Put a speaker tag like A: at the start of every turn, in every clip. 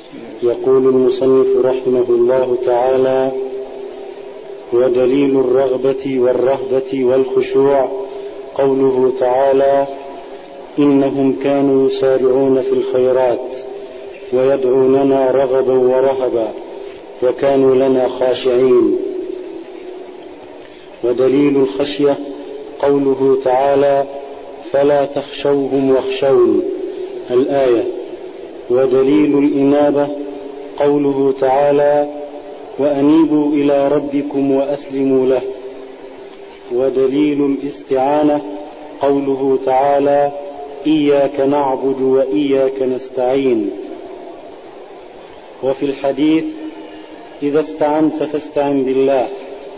A: يقول المصنف رحمه الله تعالى: ودليل الرغبة والرهبة والخشوع قوله تعالى: إنهم كانوا يسارعون في الخيرات ويدعوننا رغبا ورهبا وكانوا لنا خاشعين. ودليل الخشية قوله تعالى: فلا تخشوهم واخشون، الآية. ودليل الإنابة قوله تعالى: وأنيبوا إلى ربكم وأسلموا له. ودليل الاستعانة قوله تعالى: إياك نعبد وإياك نستعين. وفي الحديث: إذا استعنت فاستعن بالله.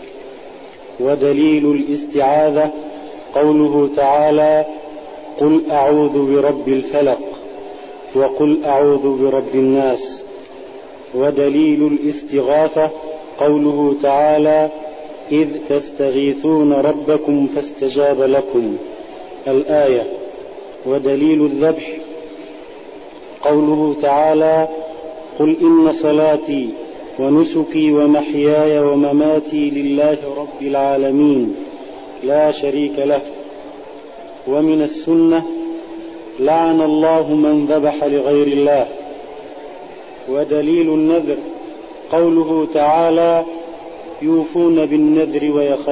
A: ودليل الاستعاذة قوله تعالى: قل أعوذ برب الفلق وقل أعوذ برب الناس. ودليل الاستغاثة قوله تعالى: إذ تستغيثون ربكم فاستجاب لكم، الآية. ودليل الذبح قوله تعالى: قل إن صلاتي ونسكي ومحياي ومماتي لله رب العالمين لا شريك له. ومن السنة: لعن الله من ذبح لغير الله. ودليل النذر قوله تعالى: يوفون بالنذر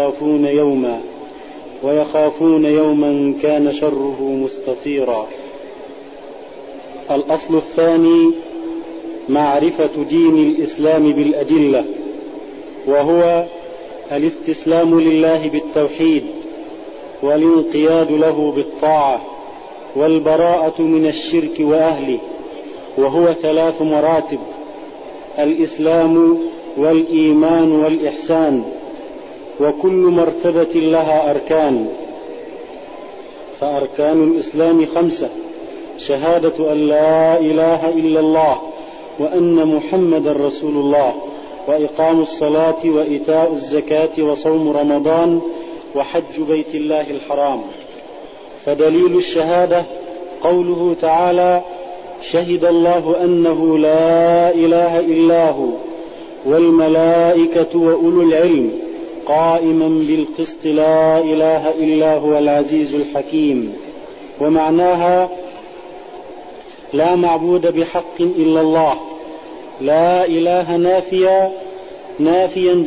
A: ويخافون يوما كان شره مستطيرا. الأصل الثاني: معرفة دين الإسلام بالأدلة، وهو الاستسلام لله بالتوحيد والانقياد له بالطاعة والبراءة من الشرك وأهله، وهو 3 مراتب: الإسلام والإيمان والإحسان، وكل مرتبة لها أركان. فأركان الإسلام 5: شهادة أن لا إله إلا الله وأن محمد رسول الله، وإقام الصلاة وإيتاء الزكاة وصوم رمضان وحج بيت الله الحرام. فدليل الشهادة قوله تعالى: شهد الله أنه لا إله إلا هو والملائكة وأولو العلم قائما بالقسط لا إله إلا هو العزيز الحكيم. ومعناها: لا معبود بحق إلا الله، لا إله نافيا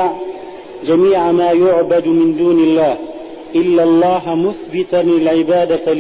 A: جميع ما يعبد من دون الله إلا الله، مثبتا العبادة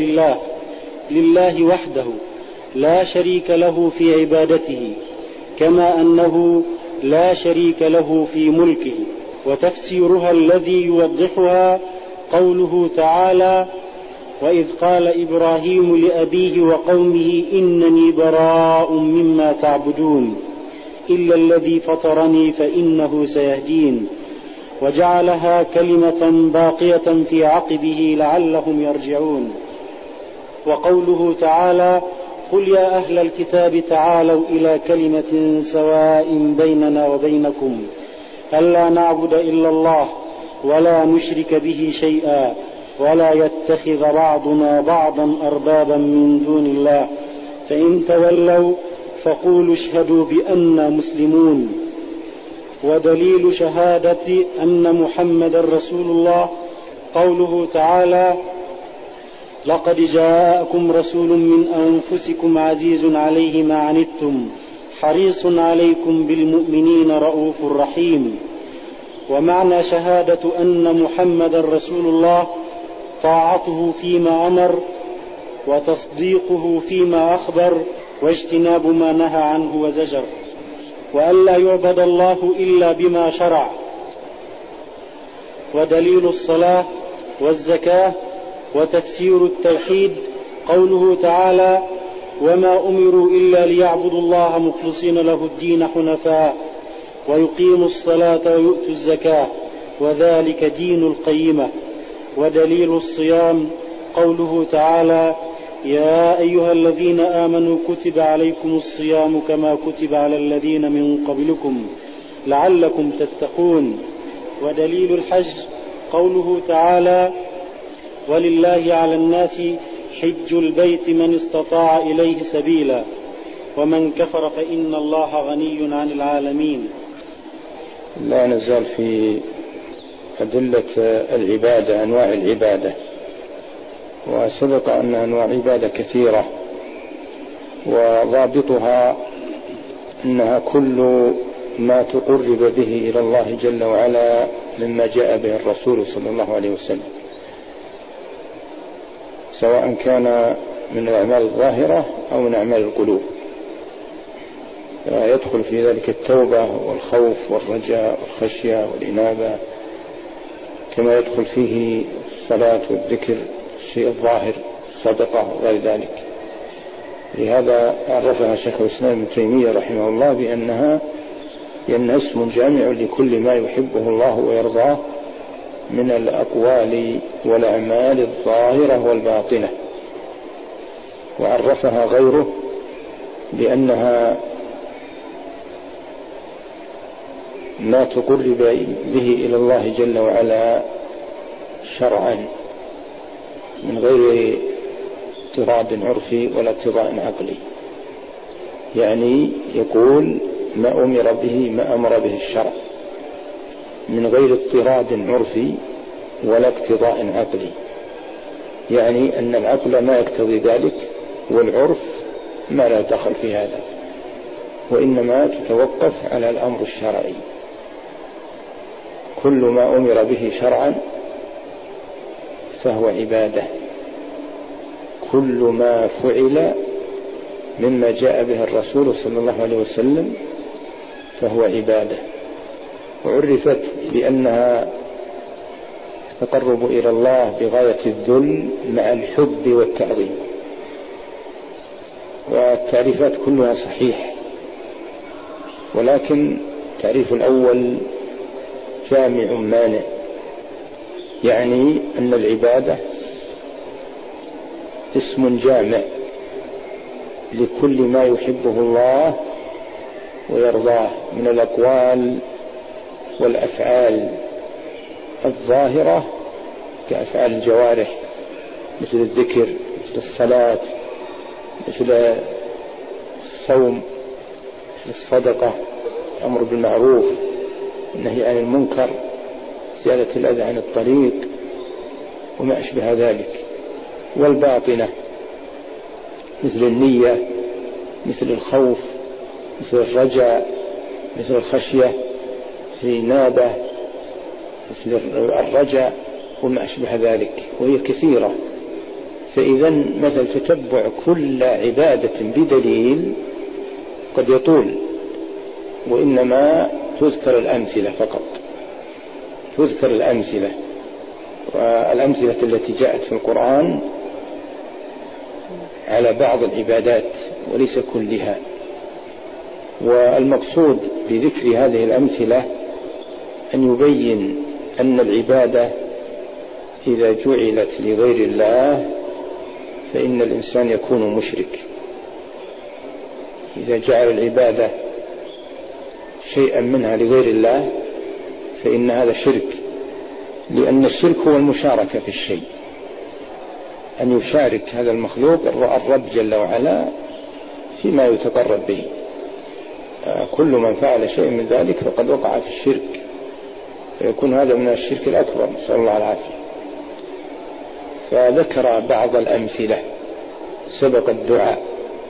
A: لله وحده لا شريك له في عبادته، كما أنه لا شريك له في ملكه. وتفسيرها الذي يوضحها قوله تعالى: وإذ قال إبراهيم لأبيه وقومه إنني براء مما تعبدون إلا الذي فطرني فإنه سيهدين، وجعلها كلمة باقية في عقبه لعلهم يرجعون. وقوله تعالى: قل يا أهل الكتاب تعالوا إلى كلمة سواء بيننا وبينكم ألا نعبد إلا الله ولا نشرك به شيئا ولا يتخذ بعضنا بعضا أربابا من دون الله فإن تولوا فقولوا اشهدوا بأننا مسلمون. ودليل شهادة أن محمد رسول الله قوله تعالى: لقد جاءكم رسول من أنفسكم عزيز عليه ما عنتم حريص عليكم بالمؤمنين رؤوف رحيم. ومعنى شهادة أن محمد رسول الله طاعته فيما أمر وتصديقه فيما أخبر واجتناب ما نهى عنه وزجر، وألا يعبد الله إلا بما شرع. ودليل الصلاة والزكاة وتفسير التوحيد قوله تعالى: وما أمروا إلا ليعبدوا الله مخلصين له الدين حنفاء ويقيموا الصلاة ويؤتوا الزكاة وذلك دين القيمة. ودليل الصيام قوله تعالى: يا أيها الذين آمنوا كتب عليكم الصيام كما كتب على الذين من قبلكم لعلكم تتقون. ودليل الحج قوله تعالى: ولله على الناس حج البيت من استطاع إليه سبيلا. ومن كفر فإن الله غني عن العالمين.
B: لا نزال في أدلة العبادة، أنواع العبادة، وسبق أن أنواع العبادة كثيرة، وضابطها أنها كل ما تقرب به إلى الله جل وعلا مما جاء به الرسول صلى الله عليه وسلم، سواء كان من الأعمال الظاهرة أو من أعمال القلوب. يدخل في ذلك التوبة والخوف والرجاء والخشية والإنابة، كما يدخل فيه الصلاة والذكر، الشيء الظاهر، الصدقة وغير ذلك. لهذا عرفها شيخ الإسلام ابن تيمية رحمه الله بأنها اسم جامع لكل ما يحبه الله ويرضاه من الأقوال والأعمال الظاهرة والباطنة. وعرفها غيره بأنها ما تقرب به إلى الله جل وعلا شرعا من غير اضطراد عرفي ولا اقتضاء عقلي، يعني يقول ما أمر به، ما أمر به الشرع من غير اضطراد عرفي ولا اقتضاء عقلي، يعني أن العقل ما يقتضي ذلك والعرف ما لا دخل في هذا، وإنما تتوقف على الأمر الشرعي. كل ما أمر به شرعا فهو عبادة، كل ما فعل مما جاء به الرسول صلى الله عليه وسلم فهو عبادة. وعرفت بأنها تقرب إلى الله بغاية الذل مع الحب والتعظيم. والتعريفات كلها صحيح، ولكن التعريف الأول جامع مانع، يعني أن العبادة اسم جامع لكل ما يحبه الله ويرضاه من الأقوال والأفعال الظاهرة كأفعال الجوارح مثل الذكر، مثل الصلاة، مثل الصوم، مثل الصدقة، الأمر بالمعروف، النهي عن المنكر، زيادة الأذى عن الطريق وما أشبه ذلك. والباطنة مثل النية، مثل الخوف، مثل الرجاء، مثل الخشية، مثل الإنابة، مثل الرجاء وما أشبه ذلك، وهي كثيرة. فإذا مثل تتبع كل عبادة بدليل قد يطول، وإنما تذكر الأمثلة فقط، تذكر الأمثلة، والأمثلة التي جاءت في القرآن على بعض العبادات وليس كلها. والمقصود بذكر هذه الأمثلة أن يبين أن العبادة إذا جعلت لغير الله فإن الإنسان يكون مشرك. إذا جعل العبادة شيئا منها لغير الله فإن هذا شرك، لأن الشرك هو المشاركة في الشيء، أن يشارك هذا المخلوق الرب جل وعلا فيما يتقرب به. كل من فعل شيء من ذلك فقد وقع في الشرك، فيكون هذا من الشرك الأكبر، نسأل الله العافية. فذكر بعض الأمثلة. سبق الدعاء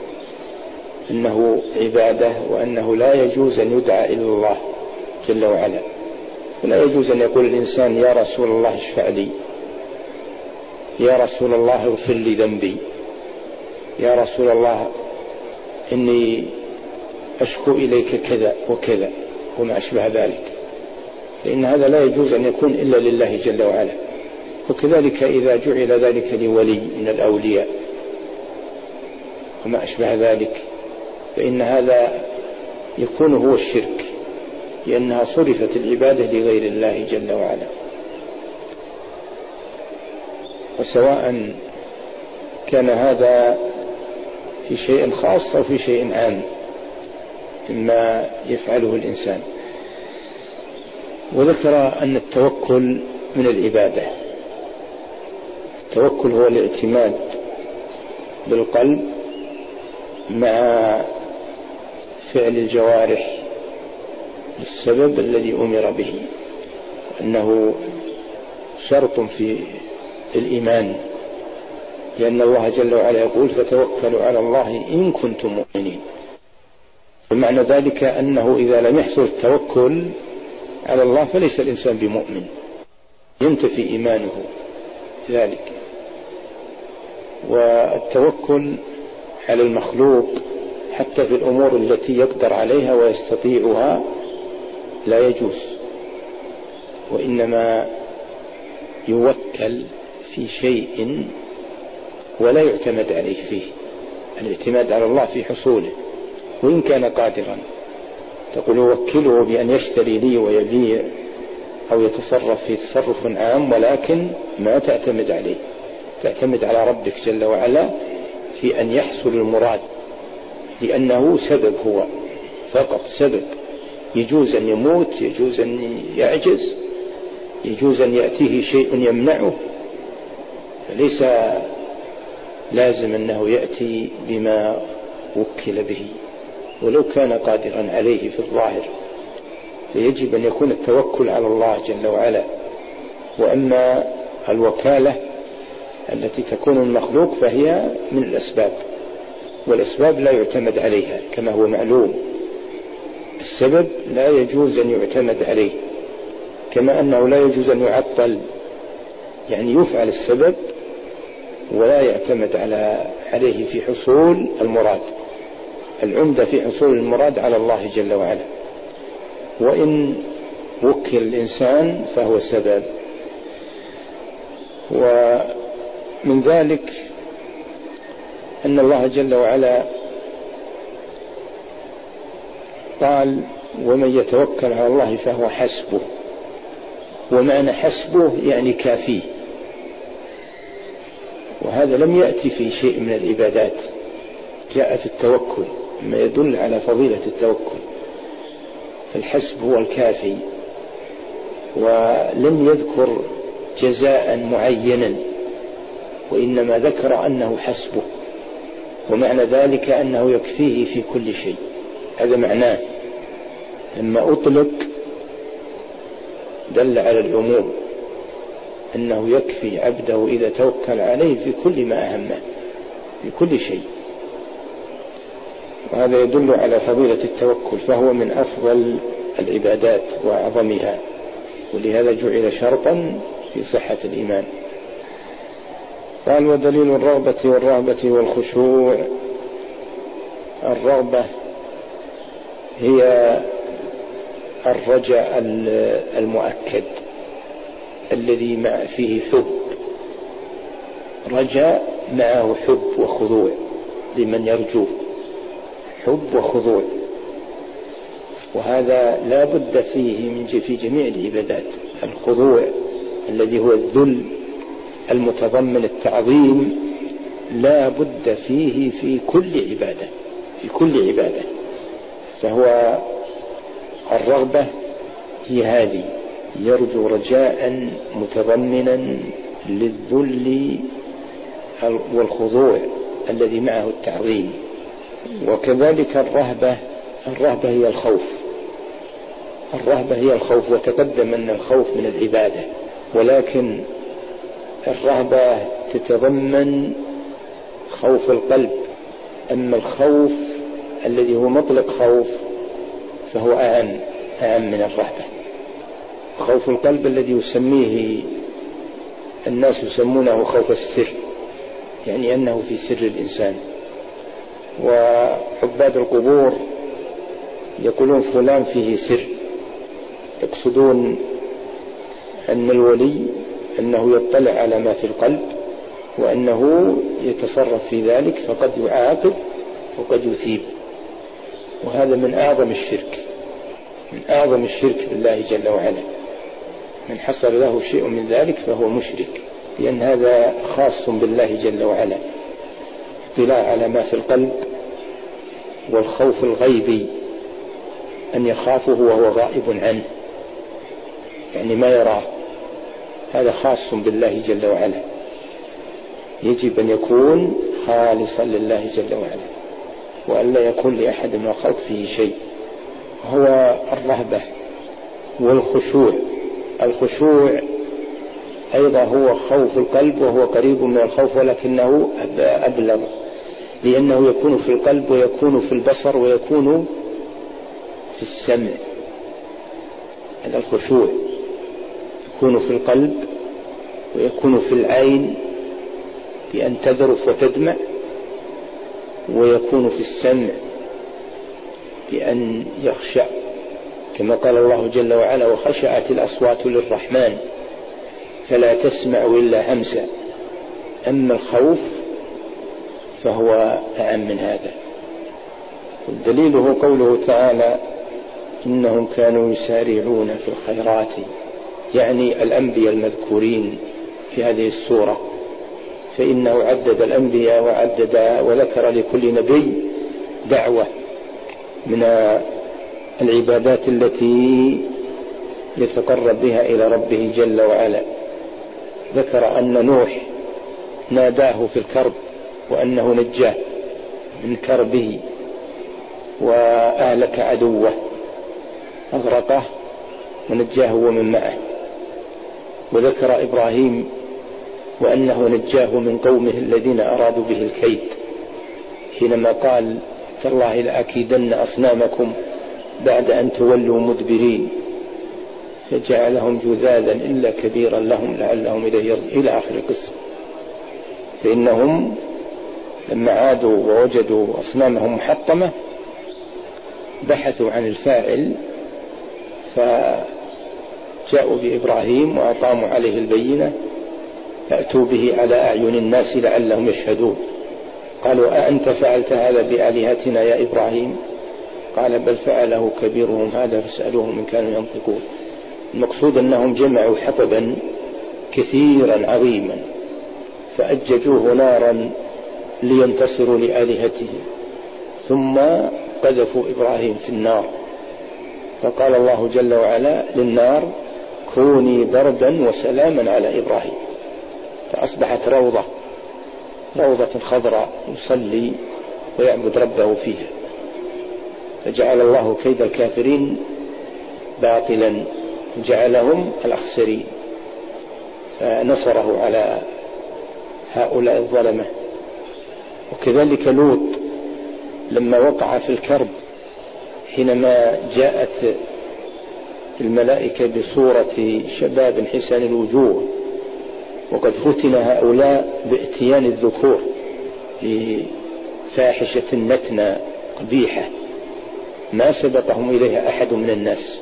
B: أنه عبادة، وأنه لا يجوز أن يدعى إلا الله جل وعلا، ولا يجوز أن يقول الإنسان يا رسول الله اشفع لي، يا رسول الله اغفر لي ذنبي، يا رسول الله إني أشكو إليك كذا وكذا وما أشبه ذلك، لأن هذا لا يجوز أن يكون إلا لله جل وعلا. وكذلك إذا جعل ذلك لولي من الأولياء وما أشبه ذلك فإن هذا يكون هو الشرك، لأنها صرفت العبادة لغير الله جل وعلا. وسواء كان هذا في شيء خاص أو في شيء عام مما يفعله الإنسان. وذكر أن التوكل من العبادة. التوكل هو الاعتماد بالقلب مع فعل الجوارح للسبب الذي أمر به، أنه شرط في الإيمان، لأن الله جل وعلا يقول فتوكلوا على الله إن كنتم مؤمنين. ومعنى ذلك أنه إذا لم يحصل التوكل على الله فليس الإنسان بمؤمن، ينتفي إيمانه ذلك. والتوكل على المخلوق حتى في الأمور التي يقدر عليها ويستطيعها لا يجوز، وإنما يوكل في شيء ولا يعتمد عليه فيه. الاعتماد على الله في حصوله وإن كان قادرا، تقول وكله بأن يشتري لي ويبيع أو يتصرف في تصرف عام، ولكن ما تعتمد عليه، تعتمد على ربك جل وعلا في أن يحصل المراد، لأنه سبب، هو فقط سبب. يجوز أن يموت، يجوز أن يعجز، يجوز أن يأتيه شيء يمنعه، فليس لازم أنه يأتي بما وكل به ولو كان قادرا عليه في الظاهر. فيجب أن يكون التوكل على الله جل وعلا. وأما الوكالة التي تكون المخلوق فهي من الأسباب، والأسباب لا يعتمد عليها كما هو معلوم. السبب لا يجوز أن يعتمد عليه، كما أنه لا يجوز أن يعطل، يعني يفعل السبب ولا يعتمد عليه في حصول المراد. العمدة في حصول المراد على الله جل وعلا. وإن وكل الإنسان فهو سبب. ومن ذلك أن الله جل وعلا قال ومن يتوكل على الله فهو حسبه. ومعنى حسبه يعني كافيه، وهذا لم يأتي في شيء من العبادات، جاء في التوكل ما يدل على فضيلة التوكل. فالحسب هو الكافي، ولم يذكر جزاء معينا، وإنما ذكر أنه حسبه، ومعنى ذلك أنه يكفيه في كل شيء. هذا معناه لما أطلق دل على العموم، أنه يكفي عبده إذا توكل عليه في كل ما أهمه، في كل شيء. وهذا يدل على فضيلة التوكل، فهو من أفضل العبادات وأعظمها، ولهذا جعل شرطا في صحة الإيمان. قال ودليل الرغبة والرهبة والخشوع. الرغبة هي الرجاء المؤكد الذي فيه حب، رجاء معه حب وخضوع لمن يرجوه، حب وخضوع. وهذا لا بد فيه في جميع العبادات. الخضوع الذي هو الذل المتضمن التعظيم لا بد فيه في كل عبادة، في كل عبادة. فهو الرغبة هي هذه، يرجو رجاء متضمنا للذل والخضوع الذي معه التعظيم. وكذلك الرهبة هي الخوف، الرهبة هي الخوف. وتقدم أن الخوف من العبادة، ولكن الرهبة تتضمن خوف القلب. أما الخوف الذي هو مطلق خوف فهو أعم من الرهبة. خوف القلب الذي يسميه الناس يسمونه خوف السر، يعني أنه في سر الإنسان. وعباد القبور يقولون فلان فيه سر، يقصدون أن الولي أنه يطلع على ما في القلب، وأنه يتصرف في ذلك، فقد يعاقب وقد يثيب. وهذا من أعظم الشرك، من أعظم الشرك بالله جل وعلا. من حصل له شيء من ذلك فهو مشرك، لأن هذا خاص بالله جل وعلا. اطلاع على ما في القلب، والخوف الغيبي أن يخافه وهو غائب عنه، يعني ما يراه، هذا خاص بالله جل وعلا. يجب أن يكون خالصا لله جل وعلا. وأن لا يكون لأحد من الخلق فيه شيء، هو الرهبة والخشوع. الخشوع أيضا هو خوف القلب، وهو قريب من الخوف ولكنه أبلغ، لأنه يكون في القلب ويكون في البصر ويكون في السمع. هذا الخشوع يكون في القلب ويكون في العين بأن تذرف وتدمع، ويكون في السمع بأن يخشع، كما قال الله جل وعلا: وخشعت الأصوات للرحمن فلا تسمع إلا همسا. أما الخوف فهو أعم من هذا. والدليل هو قوله تعالى: إنهم كانوا يسارعون في الخيرات، يعني الأنبياء المذكورين في هذه السورة، فإنه عدد الأنبياء وعدد وذكر لكل نبي دعوة من العبادات التي يتقرب بها إلى ربه جل وعلا. ذكر أن نوح ناداه في الكرب وأنه نجاه من كربه وأهلك عدوه، أغرقه ونجاه ومن معه. وذكر إبراهيم وأنه نجاه من قومه الذين أرادوا به الكيد، حينما قال: تالله لأكيدن أصنامكم بعد أن تولوا مدبرين فجعلهم جذاذا إلا كبيرا لهم لعلهم إلى آخر القصة. فإنهم لما عادوا ووجدوا أصنامهم محطمة بحثوا عن الفاعل، فجاءوا بإبراهيم وأقاموا عليه البينة: فأتوا به على أعين الناس لعلهم يشهدون. قالوا: أأنت فعلت هذا بآلهتنا يا إبراهيم؟ قال: بل فعله كبيرهم هذا فاسألوهم إن كانوا ينطقون. المقصود أنهم جمعوا حطبا كثيرا عظيما فأججوه نارا لينتصروا لآلهتهم، ثم قذفوا إبراهيم في النار، فقال الله جل وعلا للنار: كوني بردا وسلاما على إبراهيم، فأصبحت روضة خضراء يصلي ويعبد ربه فيها، فجعل الله كيد الكافرين باطلا وجعلهم الأخسرين، فنصره على هؤلاء الظلمة. وكذلك لوط لما وقع في الكرب، حينما جاءت الملائكة بصورة شباب حسن الوجوه، وقد فتن هؤلاء باتيان الذكور لفاحشة نتنى قبيحة ما سبقهم إليها أحد من الناس،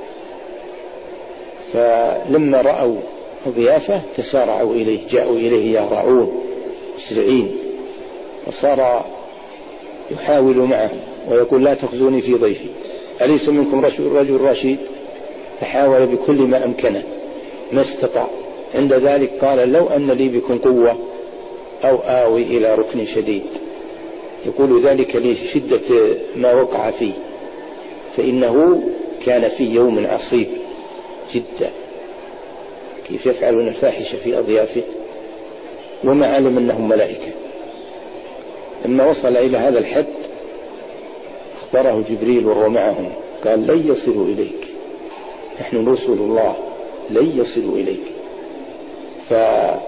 B: فلما رأوا الضيافة تسارعوا إليه، جاءوا إليه يهرعون مسرعين، وصار يحاول معهم ويقول: لا تخزوني في ضيفي، أليس منكم رجل رشيد؟ فحاول بكل ما أمكنه ما استطاع. عند ذلك قال: لو أن لي بكم قوة أو آوي إلى ركن شديد. يقول ذلك لشدة ما وقع فيه، فإنه كان في يوم عصيب جدا، كيف يفعلون الفاحشة في أضيافه وما علم أنهم ملائكة. لما وصل إلى هذا الحد أخبره جبريل وهو معهم، قال: لن يصلوا إليك، نحن رسل الله لن يصلوا إليك. فأومى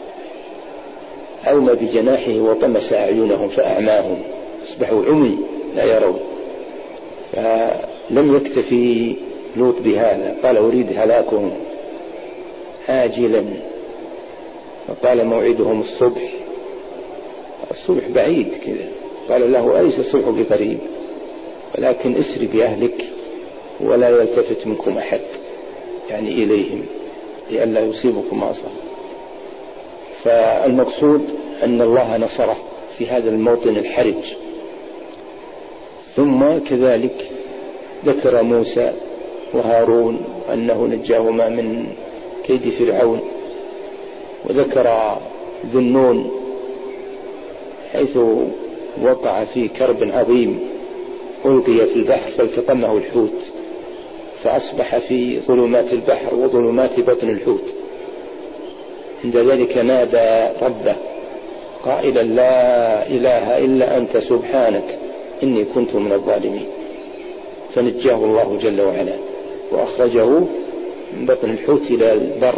B: بجناحه وطمس أعينهم فأعماهم، أصبحوا عمي لا يرون. فلم يكتفي لوط بهذا، قال: أريد هلاكهم عاجلا، فقال: موعدهم الصبح بعيد كذا. قال له: أليس الصبح بقريب؟ ولكن اسر بأهلك ولا يلتفت منكم أحد، يعني إليهم، لئلا يصيبكم ما أصاب. فالمقصود أن الله نصره في هذا الموطن الحرج. ثم كذلك ذكر موسى وهارون أنه نجاهما من كيد فرعون، وذكر ذو النون حيث وقع في كرب عظيم، ألقي في البحر فالتقمه الحوت فأصبح في ظلمات البحر وظلمات بطن الحوت. عند ذلك نادى ربه قائلا: لا إله إلا أنت سبحانك إني كنت من الظالمين، فنجاه الله جل وعلا وأخرجه من بطن الحوت إلى البر.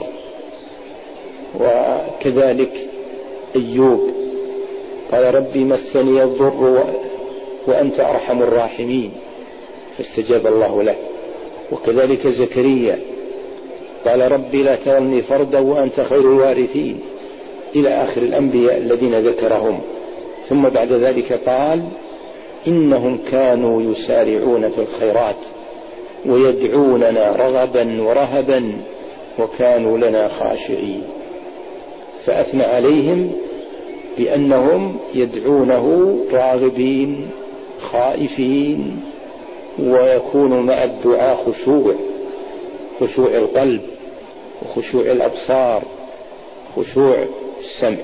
B: وكذلك أيوب قال ربي مسني الضر وأنت أرحم الراحمين، فاستجاب الله له. وكذلك زكريا قال ربي لا تذرني فردا وأنت خير الوارثين، إلى آخر الأنبياء الذين ذكرهم. ثم بعد ذلك قال إنهم كانوا يسارعون في الخيرات ويدعوننا رغبا ورهبا وكانوا لنا خاشعين، فأثنى عليهم بأنهم يدعونه راغبين خائفين، ويكون مع الدعاء خشوع القلب وخشوع الأبصار خشوع السمع.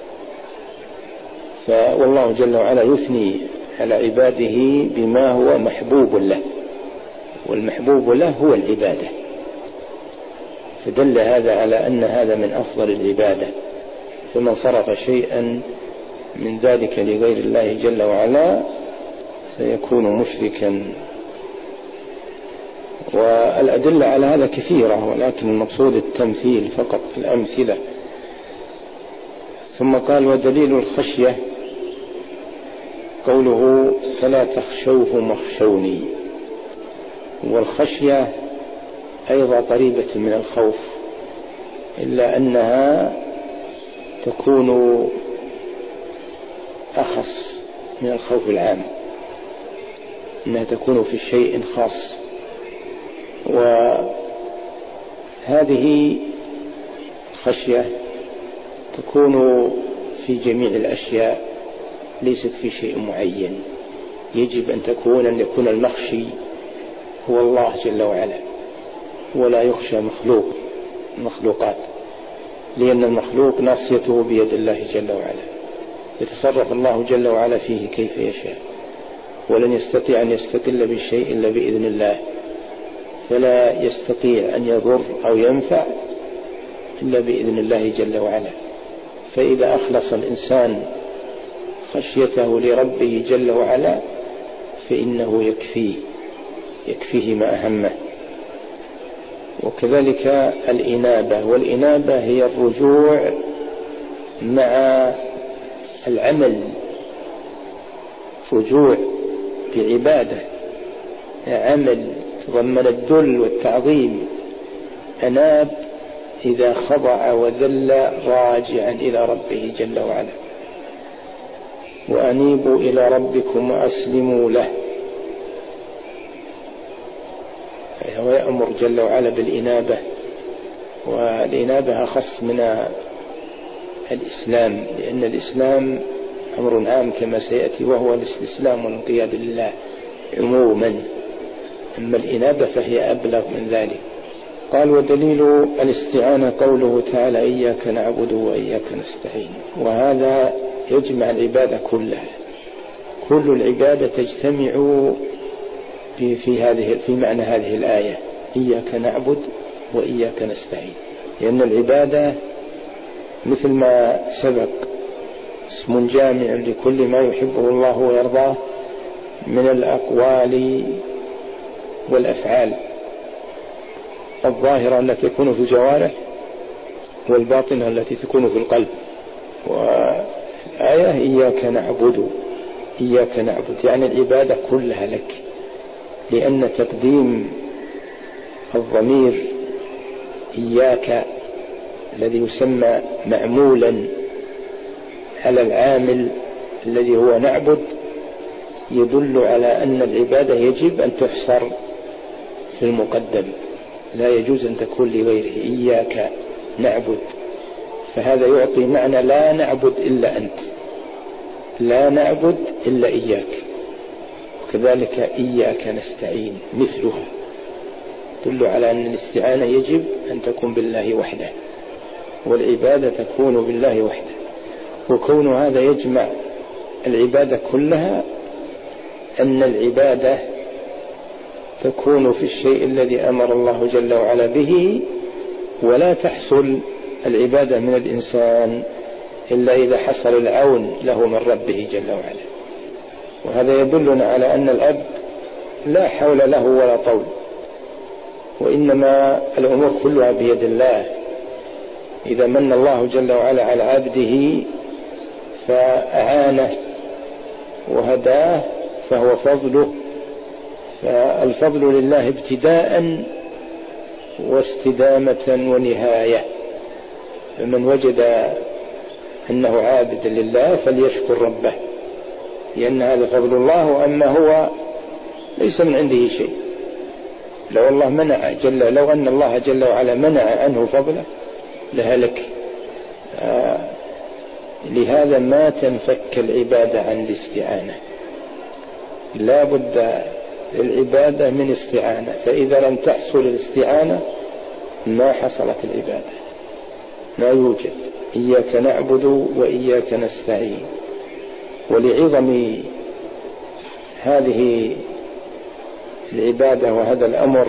B: والله جل وعلا يثني على عباده بما هو محبوب له، والمحبوب له هو العبادة، فدل هذا على أن هذا من أفضل العبادة. فمن صرف شيئا من ذلك لغير الله جل وعلا سيكون مشركا. والأدلة على هذا كثيرة، ولكن المقصود التمثيل فقط، الأمثلة. ثم قال ودليل الخشية قوله فلا تخشوهم واخشوني. والخشية أيضا قريبة من الخوف، إلا أنها تكون أخص من الخوف العام، أنها تكون في شيء خاص. وهذه خشية تكون في جميع الأشياء، ليست في شيء معين. يجب أن يكون المخشي هو الله جل وعلا، ولا يخشى مخلوقات، لأن المخلوق ناصيته بيد الله جل وعلا، يتصرف الله جل وعلا فيه كيف يشاء، ولن يستطيع أن يستقل بالشيء إلا بإذن الله، فلا يستطيع أن يضر أو ينفع إلا بإذن الله جل وعلا. فإذا أخلص الإنسان خشيته لربه جل وعلا فإنه يكفيه ما أهمه. وكذلك الإنابة، والإنابة هي الرجوع مع العمل، رجوع بعبادة، عمل تضمن الذل والتعظيم. أناب إذا خضع وذل راجعا إلى ربه جل وعلا. وأنيبوا إلى ربكم وأسلموا له، ويأمر جل وعلا بالإنابة. والإنابة أخص من الإسلام، لأن الإسلام أمر عام كما سيأتي، وهو الاستسلام والانقياد لله عموما، أما الإنابة فهي أبلغ من ذلك. قال ودليل الاستعانة قوله تعالى إياك نعبد وإياك نستعين. وهذا يجمع العبادة كلها، كل العبادة تجتمع في معنى هذه الآية إياك نعبد وإياك نستعين، لأن العبادة مثل ما سبق اسم جامع لكل ما يحبه الله ويرضاه من الأقوال والأفعال الظاهرة التي تكون في الجوارح والباطنة التي تكون في القلب. والآية إياك نعبد يعني العبادة كلها لك، لأن تقديم الضمير إياك الذي يسمى معمولا على العامل الذي هو نعبد يدل على أن العبادة يجب أن تحصر في المقدم، لا يجوز أن تكون لغيره إياك نعبد. فهذا يعطي معنى لا نعبد إلا أنت، لا نعبد إلا إياك. وكذلك إياك نستعين مثلها، تدل على أن الاستعانة يجب أن تكون بالله وحده، والعبادة تكون بالله وحده. وكون هذا يجمع العبادة كلها، أن العبادة تكون في الشيء الذي أمر الله جل وعلا به، ولا تحصل العبادة من الإنسان إلا إذا حصل العون له من ربه جل وعلا. وهذا يدلنا على أن العبد لا حول له ولا طول، وإنما الأمور كلها بيد الله. إذا من الله جل وعلا على عبده فأعانه وهداه فهو فضله، فالفضل لله ابتداء واستدامة ونهاية. فمن وجد أنه عابد لله فليشكر ربه، لأن هذا فضل الله، وأما هو ليس من عنده شيء. لو أن الله جل وعلا منع عنه فضله لهلك. لهذا ما تنفك العبادة عن الاستعانة، لا بد للعبادة من استعانة، فإذا لم تحصل الاستعانة ما حصلت العبادة، لا يوجد. إياك نعبد وإياك نستعين. ولعظم هذه العبادة وهذا الأمر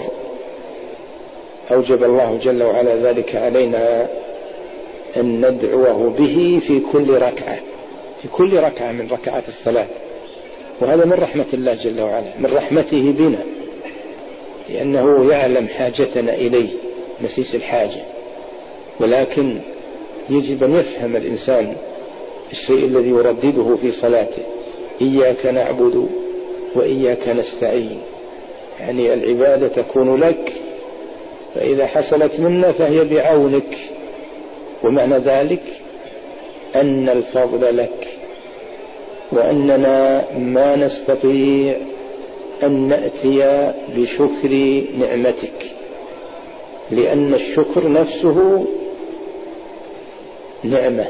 B: أوجب الله جل وعلا ذلك علينا أن ندعوه به في كل ركعة من ركعات الصلاة. وهذا من رحمة الله جل وعلا، من رحمته بنا، لأنه يعلم حاجتنا إليه مسيس الحاجة. ولكن يجب أن يفهم الإنسان الشيء الذي يردده في صلاته: إياك نعبد وإياك نستعين، يعني العبادة تكون لك، فإذا حصلت منا فهي بعونك. ومعنى ذلك أن الفضل لك، وأننا ما نستطيع أن نأتي بشكر نعمتك، لأن الشكر نفسه نعمة،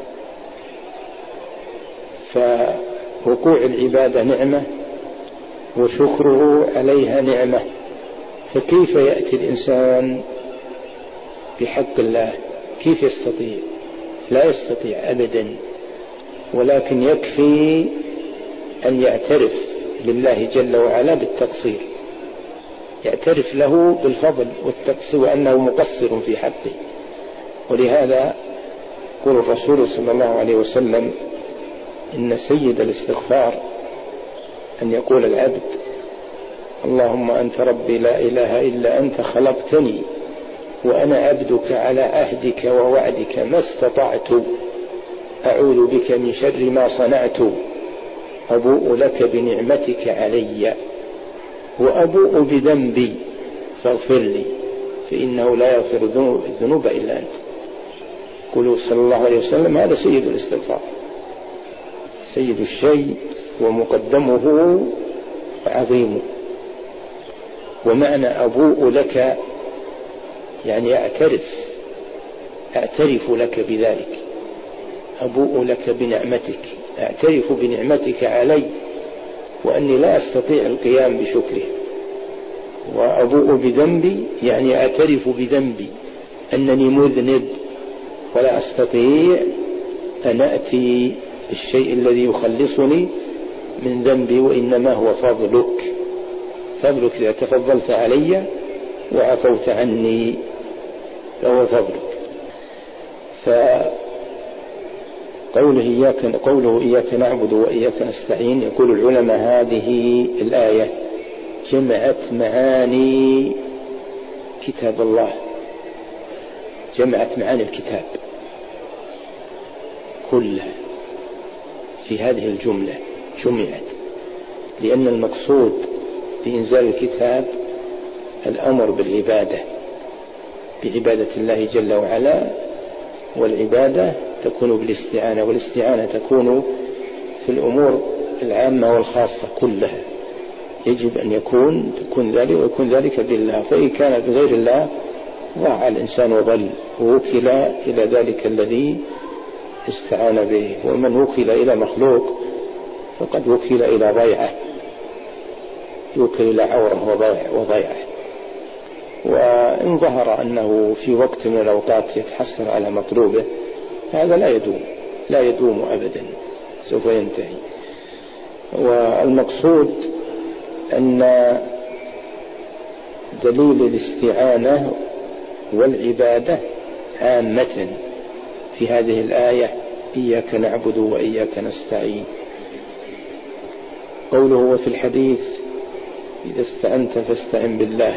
B: فوقوع العبادة نعمة وشكره عليها نعمة. فكيف يأتي الإنسان بحق الله؟ كيف يستطيع؟ لا يستطيع أبدا. ولكن يكفي أن يعترف لله جل وعلا بالتقصير، يعترف له بالفضل والتقصير وأنه مقصر في حقه. ولهذا يقول الرسول صلى الله عليه وسلم: إن سيد الاستغفار أن يقول العبد: اللهم أنت ربي لا إله إلا أنت خلقتني وأنا عبدك على عهدك ووعدك ما استطعت، أعوذ بك من شر ما صنعت، أبوء لك بنعمتك علي وأبوء بذنبي فاغفر لي فإنه لا يغفر الذنوب إلا أنت. قل صلى الله عليه وسلم: هذا سيد الاستغفار، سيد الشيء ومقدمه عظيم. ومعنى أبوء لك يعني أعترف لك بذلك، أبوء لك بنعمتك، أعترف بنعمتك علي وأني لا أستطيع القيام بشكره. وأبوء بذنبي يعني أعترف بذنبي، أنني مذنب ولا أستطيع أن أتي بالشيء الذي يخلصني من ذنبي، وإنما هو فضلك إذا تفضلت علي وعفوت عني فهو فضلك. قوله إياك نعبد وإياك نستعين، يقول العلماء هذه الآية جمعت معاني كتاب الله، جمعت معاني الكتاب كلها في هذه الجملة، جمعت، لأن المقصود بإنزال الكتاب الأمر بعبادة الله جل وعلا، والعبادة تكون بالاستعانة، والاستعانة تكون في الأمور العامة والخاصة كلها. يجب أن يكون ذلك ويكون ذلك بالله، فإن كان بغير الله ضاع الإنسان وضل، ووكل إلى ذلك الذي استعان به. ومن وكل إلى مخلوق فقد وكل إلى ضيعة، يوكل إلى عورة وضيعة. وإن ظهر أنه في وقت من الأوقات يتحصل على مطلوبه هذا لا يدوم أبدا، سوف ينتهي. والمقصود أن دليل الاستعانة والعبادة عامة في هذه الآية: إياك نعبد وإياك نستعين. قوله وفي الحديث إذا استعنت فاستعن بالله،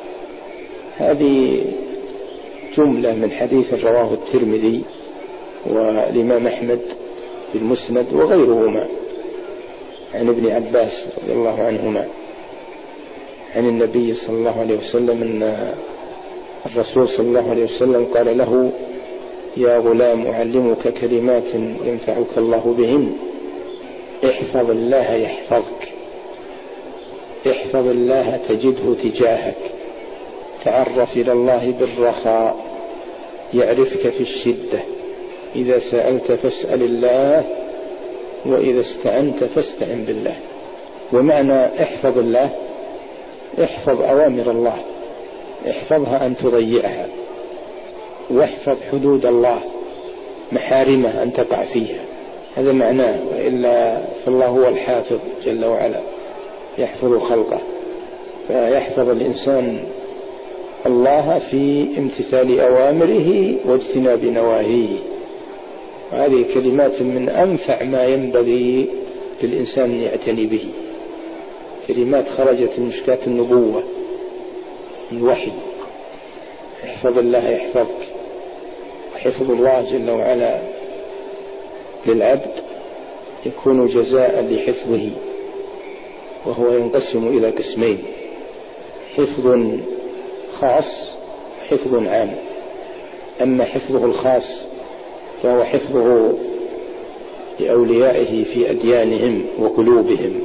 B: هذه جملة من حديث رواه الترمذي والإمام أحمد في المسند وغيرهما عن ابن عباس رضي الله عنهما عن النبي صلى الله عليه وسلم أن الرسول صلى الله عليه وسلم قال له يا غلام أعلمك كلمات ينفعك الله بهن، احفظ الله يحفظك، احفظ الله تجده تجاهك، تعرف إلى الله بالرخاء يعرفك في الشدة، إذا سألت فاسأل الله، وإذا استعنت فاستعن بالله. ومعنى احفظ الله احفظ أوامر الله، احفظها أن تضيعها، واحفظ حدود الله محارمه أن تقع فيها، هذا معناه، وإلا فالله هو الحافظ جل وعلا يحفظ خلقه، فيحفظ الإنسان الله في امتثال أوامره واجتناب نواهيه. وهذه كلمات من أنفع ما ينبغي للإنسان أن يعتني به، كلمات خرجت من مشكاة النبوة من وحي. احفظ الله يحفظك، وحفظ الله جل وعلا للعبد يكون جزاء لحفظه، وهو ينقسم إلى قسمين: حفظ خاص وحفظ عام. أما حفظه الخاص فهو حفظه لأوليائه في أديانهم وقلوبهم،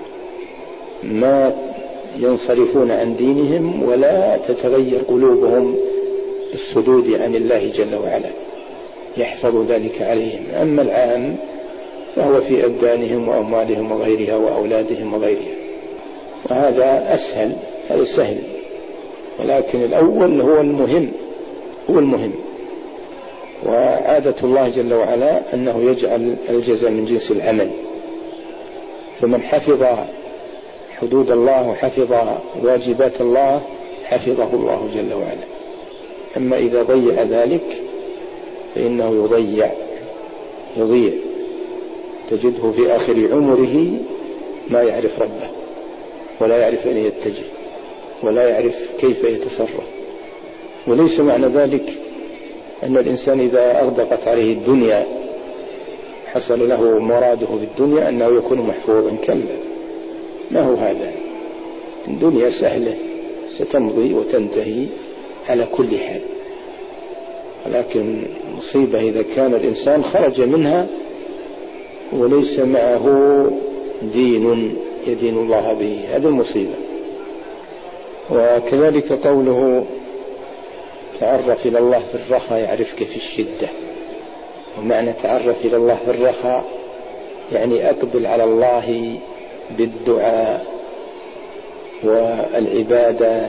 B: ما ينصرفون عن دينهم ولا تتغير قلوبهم بالصدود عن الله جل وعلا، يحفظ ذلك عليهم. أما العام فهو في أبدانهم وأموالهم وغيرها وأولادهم وغيرها، وهذا أسهل، هذا سهل، ولكن الأول هو المهم، هو المهم. وعادة الله جل وعلا أنه يجعل الجزاء من جنس العمل، فمن حفظ حدود الله وحفظ واجبات الله حفظه الله جل وعلا. أما إذا ضيع ذلك فإنه يضيع، تجده في آخر عمره ما يعرف ربه، ولا يعرف أن يتجه، ولا يعرف كيف يتصرف. وليس معنى ذلك أن الإنسان إذا أغدقت عليه الدنيا حصل له مراده في الدنيا أنه يكون محفوظا، كلا، ما هو هذا. الدنيا سهلة ستمضي وتنتهي على كل حال، ولكن مصيبة إذا كان الإنسان خرج منها وليس معه دين يدين الله به، هذه المصيبة. وكذلك قوله تعرف إلى الله في الرخاء يعرفك في الشدة، ومعنى تعرف إلى الله في الرخاء يعني أقبل على الله بالدعاء والعبادة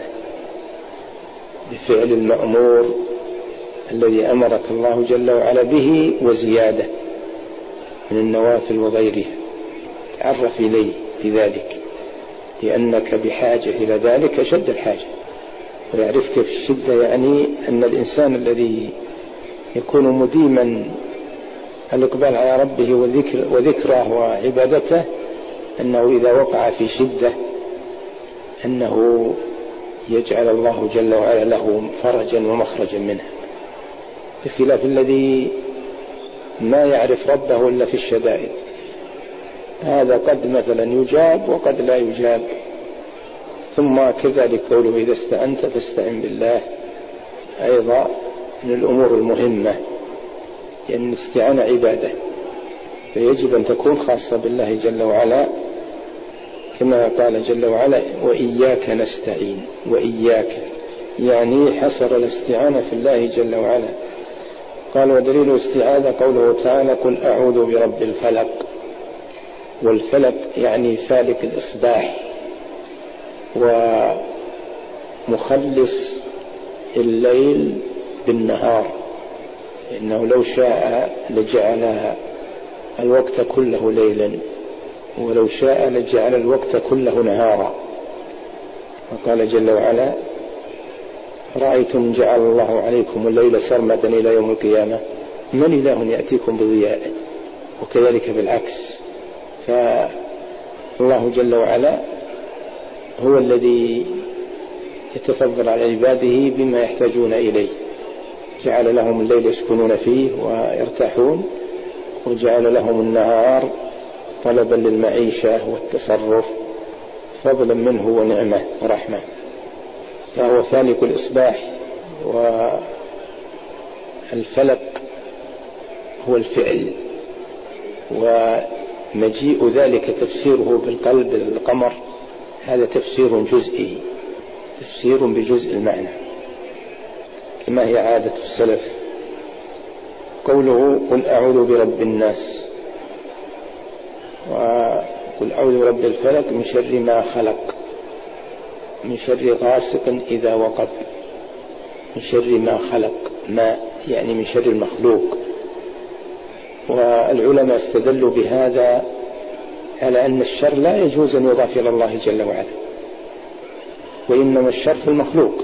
B: بفعل المأمور الذي أمرك الله جل وعلا به وزيادة من النوافل وغيرها، تعرف إليه بذلك لأنك بحاجة إلى ذلك شد الحاجة. ويعرفك في الشدة يعني أن الإنسان الذي يكون مديما الإقبال على ربه وذكره وعبادته، أنه إذا وقع في شدة أنه يجعل الله جل وعلا له فرجا ومخرجا منها، بخلاف الذي ما يعرف ربه إلا في الشدائد، هذا قد مثلا يجاب وقد لا يجاب. ثم كذلك قوله إذا استعنت فاستعن بالله أيضا من الأمور المهمة، لأن الاستعانة عبادة، فيجب أن تكون خاصة بالله جل وعلا، كما قال جل وعلا وإياك نستعين. وإياك يعني حصر الاستعانة في الله جل وعلا. قال ودليل الاستعاذة قوله تعالى قل أعوذ برب الفلق. والفلق يعني فالق الإصباح ومخلص الليل بالنهار، إنه لو شاء لجعل الوقت كله ليلا، ولو شاء لجعل الوقت كله نهارا. وقال جل وعلا رأيتم جعل الله عليكم الليل سرمدا إلى يوم القيامة من إله يأتيكم بضياء. وكذلك بالعكس، الله جل وعلا هو الذي يتفضل على عباده بما يحتاجون إليه، جعل لهم الليل يسكنون فيه ويرتاحون، وجعل لهم النهار طلبا للمعيشة والتصرف فضلا منه ونعمة ورحمة. فهو فالق الإصباح، والفلق هو الفعل، ومجيء ذلك تفسيره بالقلب القمر، هذا تفسير جزئي، تفسير بجزء المعنى كما هي عادة السلف. قوله قل أعوذ برب الناس، وقل أعوذ برب الفلق من شر ما خلق، من شر غاسق إذا وقب، من شر ما خلق، ما يعني من شر المخلوق. والعلماء استدلوا بهذا على أن الشر لا يجوز أن يضاف إلى الله جل وعلا، وإنما الشر في المخلوق.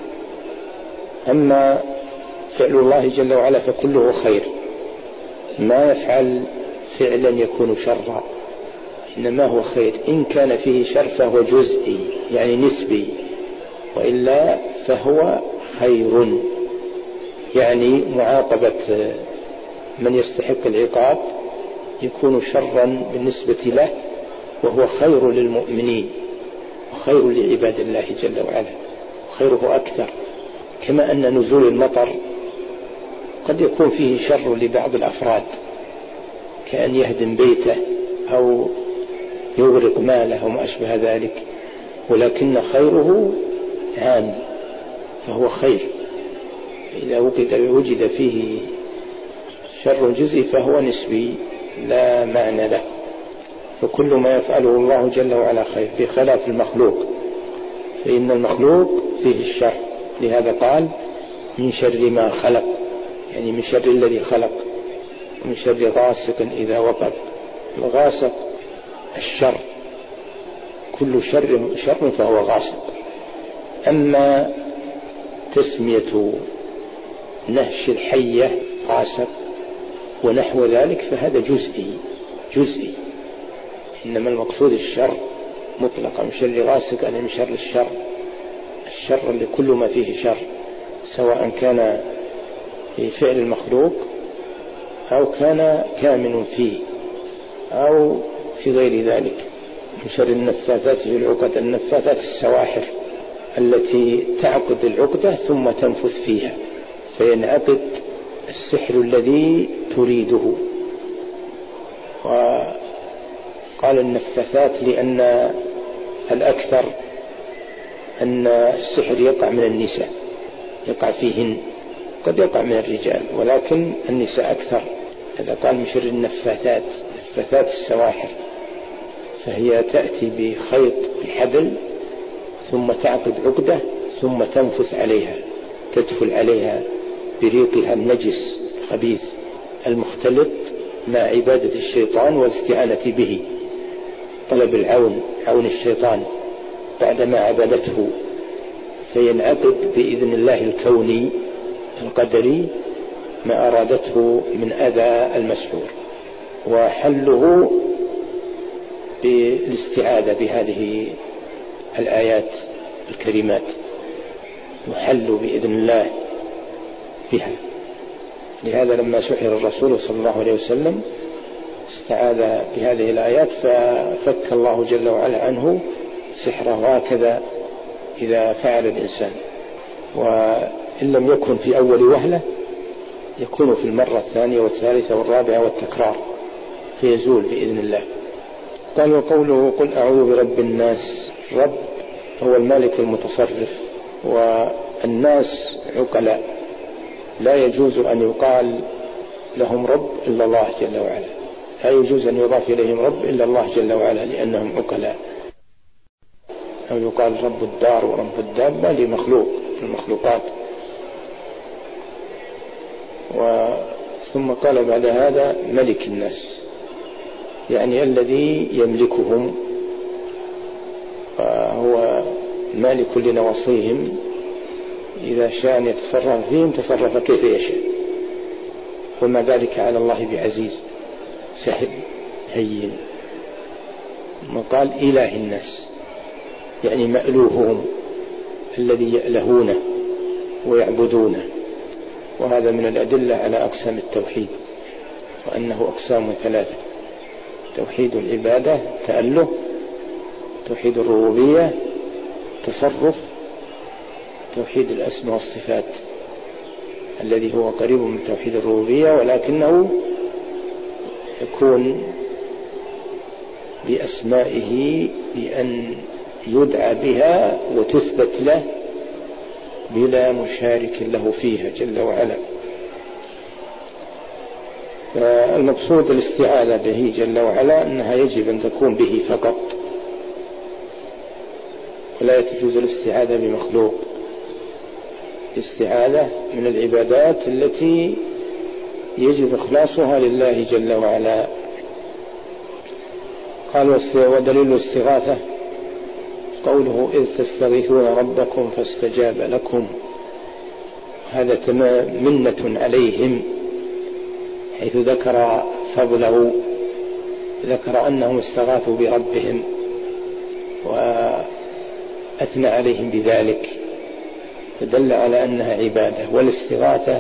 B: أما فعل الله جل وعلا فكله خير، ما يفعل فعلا يكون شرا، إنما هو خير. إن كان فيه شر فهو جزئي يعني نسبي، وإلا فهو خير، يعني معاقبة من يستحق العقاب يكون شرا بالنسبة له، وهو خير للمؤمنين وخير لعباد الله جل وعلا، خيره أكثر. كما أن نزول المطر قد يكون فيه شر لبعض الأفراد، كأن يهدم بيته أو يغرق ماله وما أشبه ذلك، ولكن خيره عام، فهو خير. إذا وجد فيه شر جزئي فهو نسبي لا معنى له. فكل ما يفعله الله جل وعلا خير، بخلاف المخلوق، فإن المخلوق فيه الشر. لهذا قال من شر ما خلق، يعني من شر الذي خلق، ومن شر غاسق إذا وقب. الغاسق الشر، كل شر فهو غاسق. أما تسمية نهش الحية غاسق ونحو ذلك فهذا جزئي، إنما المقصود الشر مطلقا، من شر غاسق يعني من شر الشر لكل ما فيه شر، سواء كان في فعل المخلوق أو كان كامن فيه أو في غير ذلك. من شر النفاثات في العقد، النفاثات السواحر التي تعقد العقدة ثم تنفث فيها فينعقد السحر الذي تريده. وقال النفاثات لأن الأكثر أن السحر يقع من النساء، يقع فيهن، قد يقع من الرجال ولكن النساء أكثر. هذا قال من شر النفاثات، نفاثات السواحر، فهي تأتي بخيط الحبل ثم تعقد عقدة ثم تنفث عليها، تدخل عليها بريقها النجس الخبيث المختلط مع عبادة الشيطان والاستعانة به، طلب عون الشيطان بعدما عبدته، فينعقد بإذن الله الكوني القدري ما أرادته من أذى المسحور. وحله بالاستعاذة بهذه الآيات الكريمات، يحل بإذن الله بها. لهذا لما سحر الرسول صلى الله عليه وسلم استعاذ بهذه الآيات ففك الله جل وعلا عنه سحره، هكذا إذا فعل الإنسان. وإن لم يكن في أول وهلة يكون في المرة الثانية والثالثة والرابعة والتكرار فيزول بإذن الله. قال وقوله قل أعوذ برب الناس، رب هو المالك المتصرف، والناس عقلاء، لا يجوز أن يقال لهم رب إلا الله جل وعلا، لا يجوز أن يضاف إليهم رب إلا الله جل وعلا لأنهم عقلاء. أو يقال رب الدار ورب الدابة لمخلوق في المخلوقات. ثم قال بعد هذا ملك الناس، يعني الذي يملكهم، هو مالك لنواصيهم، إذا شاء أن يتصرف فيهم تصرف كيف يشاء، وما ذلك على الله بعزيز، سهل هين. وقال إله الناس، يعني مألوههم الذي يألهونه ويعبدونه. وهذا من الأدلة على أقسام التوحيد، وأنه أقسام ثلاثة: توحيد العبادة تأله، توحيد الربوبية تصرف، توحيد الأسماء والصفات الذي هو قريب من توحيد الربوبية ولكنه يكون بأسمائه بأن يدعى بها وتثبت له بلا مشارك له فيها جل وعلا. فالمقصود الاستعاذة به جل وعلا أنها يجب أن تكون به فقط، ولا تجوز الاستعاذة بمخلوق. الاستعاذة من العبادات التي يجب إخلاصها لله جل وعلا. قال ودليل الاستغاثة قوله إذ تستغيثون ربكم فاستجاب لكم. هذا منة عليهم، حيث ذكر فضله، ذكر أنهم استغاثوا بربهم وأثنى عليهم بذلك، فدل على أنها عبادة. والاستغاثة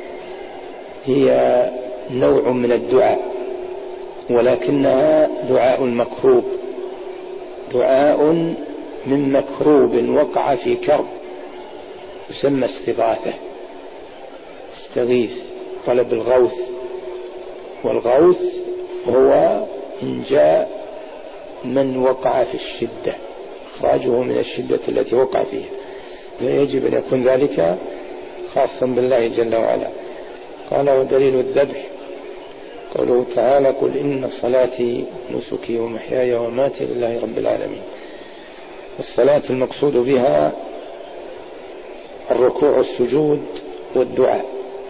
B: هي نوع من الدعاء، ولكنها دعاء مكروب، دعاء من مكروب وقع في كرب يسمى استغاثة. استغيث طلب الغوث، والغوث هو إنجاء من وقع في الشدة، إخراجه من الشدة التي وقع فيها، فيجب أن يكون ذلك خاصا بالله جل وعلا. قال ودليل الذبح قوله تعالى قل إن صلاتي نسكي ومحياي ومماتي لله رب العالمين. الصلاة المقصود بها الركوع والسجود والدعاء،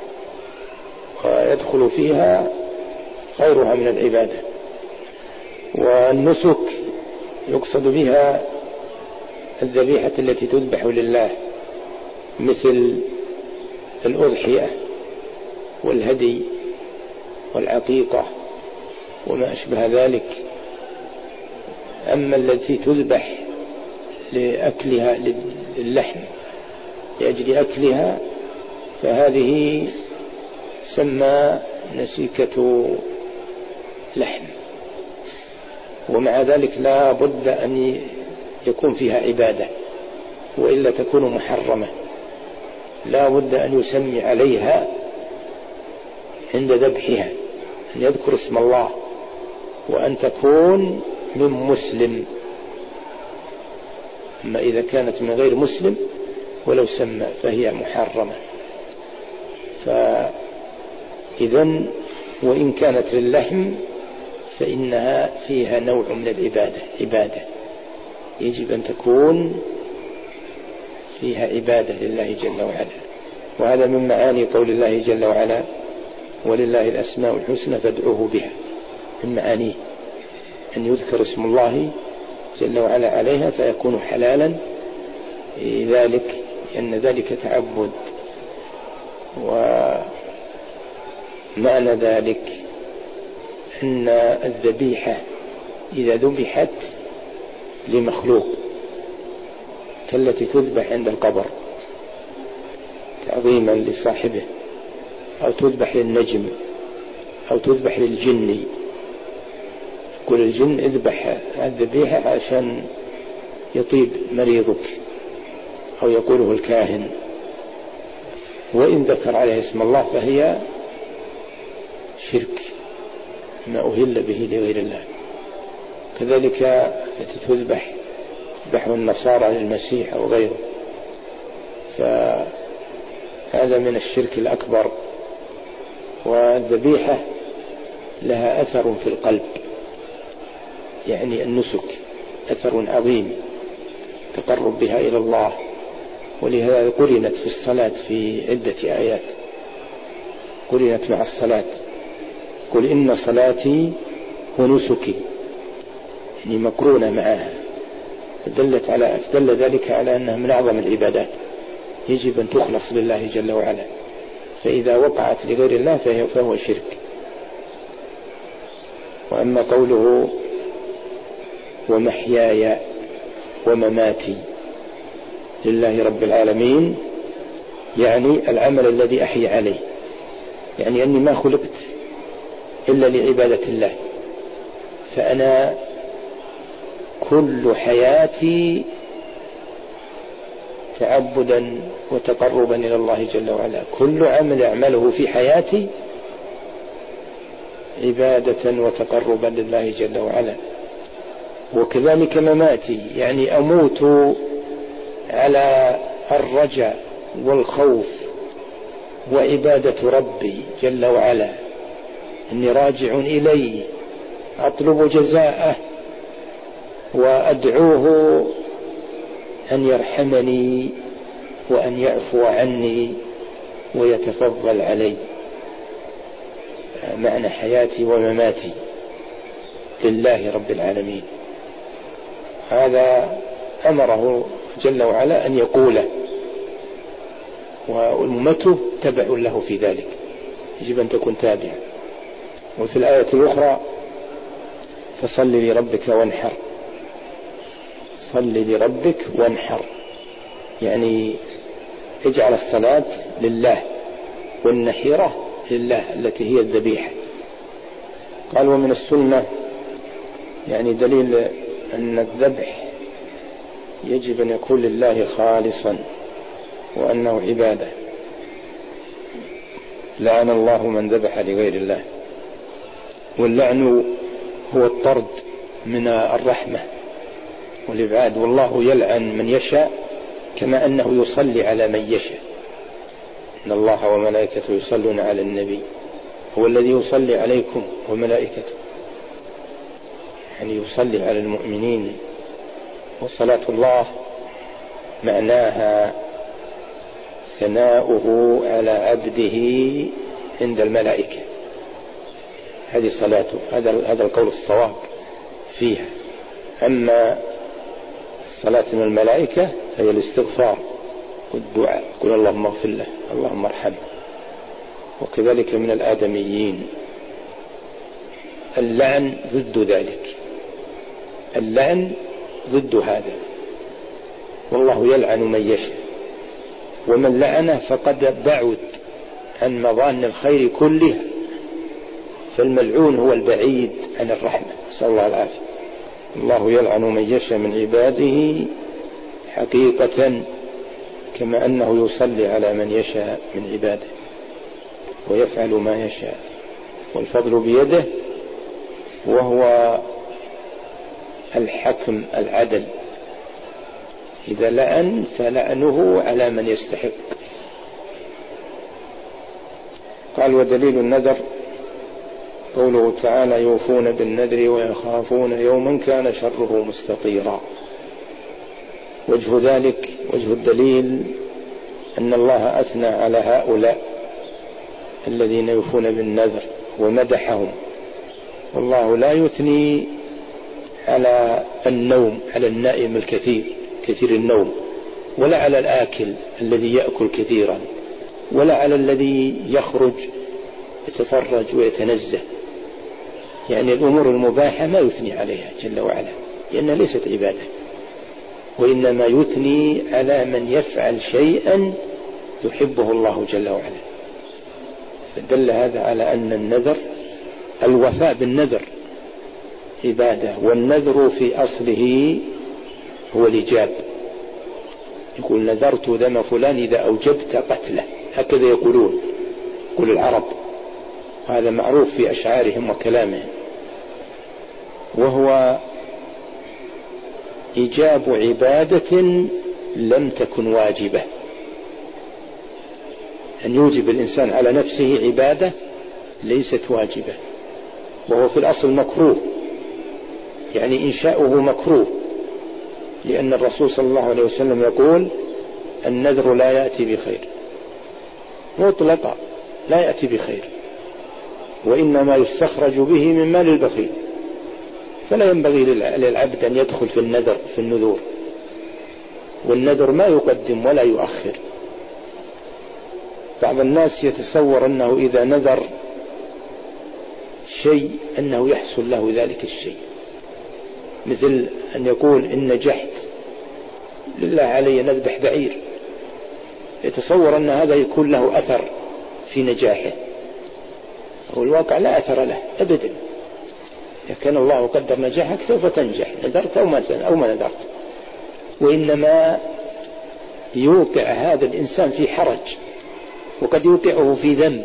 B: ويدخل فيها غيرها من العبادة. والنسك يقصد بها الذبيحة التي تذبح لله، مثل الأضحية والهدي والعقيقة وما أشبه ذلك. أما التي تذبح لأكلها للحم لأجل أكلها فهذه سمى نسيكة لحم، ومع ذلك لا بد أن يكون فيها عبادة وإلا تكون محرمة. لا بد أن يسمي عليها عند ذبحها، أن يذكر اسم الله، وأن تكون من مسلم. أما إذا كانت من غير مسلم ولو سمى فهي محرمة. فإذن وإن كانت للحم فإنها فيها نوع من العبادة، يجب أن تكون فيها عبادة لله جل وعلا. وهذا من معاني قول الله جل وعلا ولله الأسماء الحسنى فادعوه بها. من معانيه أن يذكر اسم الله جل وعلا عليها فيكون حلالا ذلك، لأن ذلك تعبد. ومعنى ذلك أن الذبيحة إذا ذبحت لمخلوق كالتي تذبح عند القبر تعظيما لصاحبه، أو تذبح للنجم، أو تذبح للجن، يقول الجن اذبح الذبيحة عشان يطيب مريضك، أو يقوله الكاهن، وإن ذكر عليه اسم الله فهي شرك ما أهل به لغير الله. كذلك التي تذبح النصارى للمسيح أو غيره، فهذا من الشرك الأكبر. والذبيحة لها أثر في القلب، يعني النسك أثر عظيم تقرب بها إلى الله، ولهذا قرنت في الصلاة في عدة آيات، قرنت مع الصلاة. قل إن صلاتي ونسكي، يعني مقرونة معها، دل ذلك على أنها من أعظم العبادات، يجب أن تخلص لله جل وعلا، فإذا وقعت لغير الله فهو شرك. وأما قوله ومحياي ومماتي لله رب العالمين، يعني العمل الذي أحيا عليه، يعني أني ما خلقت إلا لعبادة الله، فأنا كل حياتي تعبدا وتقربا إلى الله جل وعلا، كل عمل أعمله في حياتي عبادة وتقربا لله جل وعلا. وكذلك مماتي، يعني أموت على الرجاء والخوف وعبادة ربي جل وعلا، إني راجع إليه أطلب جزاءه وأدعوه أن يرحمني وأن يعفو عني ويتفضل علي. معنى حياتي ومماتي لله رب العالمين، هذا أمره جل وعلا أن يقوله، وأمته تبع له في ذلك، يجب أن تكون تابعا. وفي الآية الأخرى فصل لربك وانحر، صل لربك وانحر، يعني اجعل الصلاة لله والنحيرة لله التي هي الذبيحة. قال ومن السنة يعني دليل أن الذبح يجب أن يكون لله خالصا وأنه عبادة. لعن الله من ذبح لغير الله، واللعن هو الطرد من الرحمة والإبعاد، والله يلعن من يشاء كما أنه يصلي على من يشاء. إن الله وملائكته يصلون على النبي، هو الذي يصلي عليكم وملائكته، يعني يصلي على المؤمنين. وصلاة الله معناها ثناؤه على عبده عند الملائكة، هذه صلاته، هذا القول الصواب فيها. أما الصلاة من الملائكة هي الاستغفار والدعاء، قل اللهم اغفر له اللهم ارحمه. وكذلك من الآدميين. اللعن ضد ذلك، اللعن ضد هذا، والله يلعن من يشاء، ومن لعنه فقد بعد عن مظان الخير كلها، فالملعون هو البعيد عن الرحمة، نسأل الله العافية. الله يلعن من يشاء من عباده حقيقة، كما أنه يصلي على من يشاء من عباده ويفعل ما يشاء، والفضل بيده، وهو الحكم العدل. إذا لعن فلعنه على من يستحق. قال ودليل النذر قوله تعالى يوفون بالنذر ويخافون يوما كان شره مستطيرا. وجه ذلك، وجه الدليل، أن الله أثنى على هؤلاء الذين يوفون بالنذر ومدحهم، والله لا يثني على النوم، على النائم الكثير كثير النوم، ولا على الآكل الذي يأكل كثيرا، ولا على الذي يخرج يتفرج ويتنزه. يعني الأمور المباحة ما يثني عليها جل وعلا، لأنها ليست عبادة، وإنما يثني على من يفعل شيئا يحبه الله جل وعلا. فدل هذا على أن النذر، الوفاء بالنذر عبادة، والنذر في أصله هو الإجاب. يقول نذرت دم فلان إذا أوجبت قتله، هكذا يقولون، يقول العرب، هذا معروف في أشعارهم وكلامهم، وهو إيجاب عبادة لم تكن واجبة. أن يوجب الإنسان على نفسه عبادة ليست واجبة، وهو في الأصل مكروه، يعني إنشاؤه مكروه، لأن الرسول صلى الله عليه وسلم يقول النذر لا يأتي بخير مطلقا، لا يأتي بخير، وإنما يستخرج به من مال البخيل، فلا ينبغي للعبد أن يدخل في النذر، في النذور، والنذر ما يقدم ولا يؤخر. بعض الناس يتصور أنه إذا نذر شيء أنه يحصل له ذلك الشيء، مثل أن يقول إن نجحت لله علي نذبح بعير، يتصور أن هذا يكون له أثر في نجاحه، والواقع لا أثر له أبدا. إذا كان الله قدر نجاحك سوف تنجح، ندرت أو ما ندرت. وإنما يوقع هذا الإنسان في حرج، وقد يوقعه في ذنب،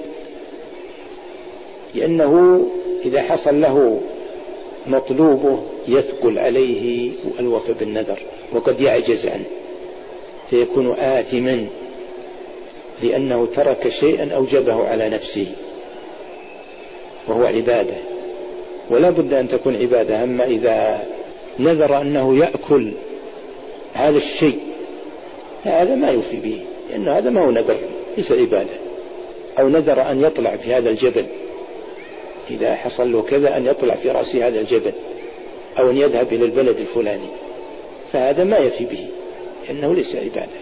B: لأنه إذا حصل له مطلوبه يثقل عليه الوفاء بالنذر، وقد يعجز عنه فيكون آثما، لأنه ترك شيئا أوجبه على نفسه وهو عبادة، ولا بد أن تكون عبادة. أما إذا نذر أنه يأكل هذا الشيء هذا ما يوفي به، لأن هذا ما هو نذر، ليس عبادة. أو نذر أن يطلع في هذا الجبل، إذا حصل له كذا أن يطلع في رأس هذا الجبل، أو أن يذهب إلى البلد الفلاني، فهذا ما يفي به، لأنه ليس عبادة.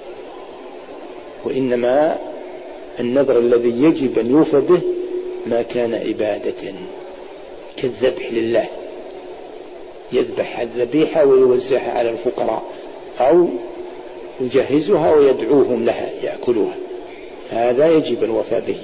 B: وإنما النذر الذي يجب أن يوفى به ما كان عبادة، كالذبح لله، يذبح الذبيحة ويوزعها على الفقراء، أو يجهزها ويدعوهم لها يأكلوها، فهذا يجب الوفاء به.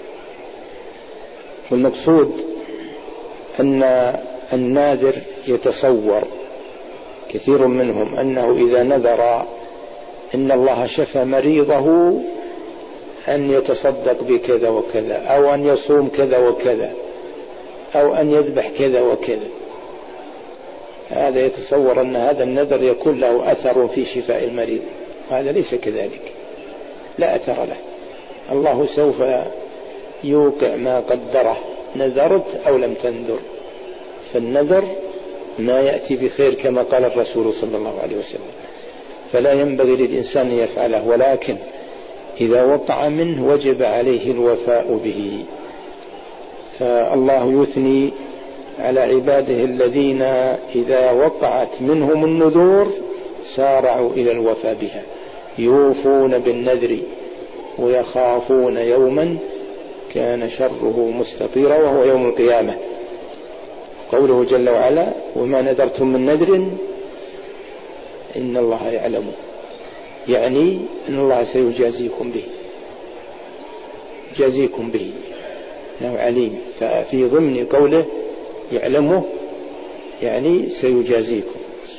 B: والمقصود أن الناذر يتصور كثير منهم أنه إذا نذر إن الله شفى مريضه أن يتصدق بكذا وكذا، أو أن يصوم كذا وكذا، أو أن يذبح كذا وكذا، هذا يتصور أن هذا النذر يكون له أثر في شفاء المريض، وهذا ليس كذلك، لا أثر له. الله سوف يوقع ما قدره، نذرت أو لم تنذر، فالنذر ما يأتي بخير كما قال الرسول صلى الله عليه وسلم، فلا ينبغي للإنسان أن يفعله، ولكن إذا وقع منه وجب عليه الوفاء به. فالله يثني على عباده الذين إذا وقعت منهم النذور سارعوا إلى الوفاء بها، يوفون بالنذر ويخافون يوما كان شره مستطيرا وهو يوم القيامة. قوله جل وعلا وما نذرتم من نذر إن الله يعلم، يعني أن الله سيجازيكم به، يجازيكم به، إنه عليم. ففي ضمن قوله يعلمه يعني سيجازيكم.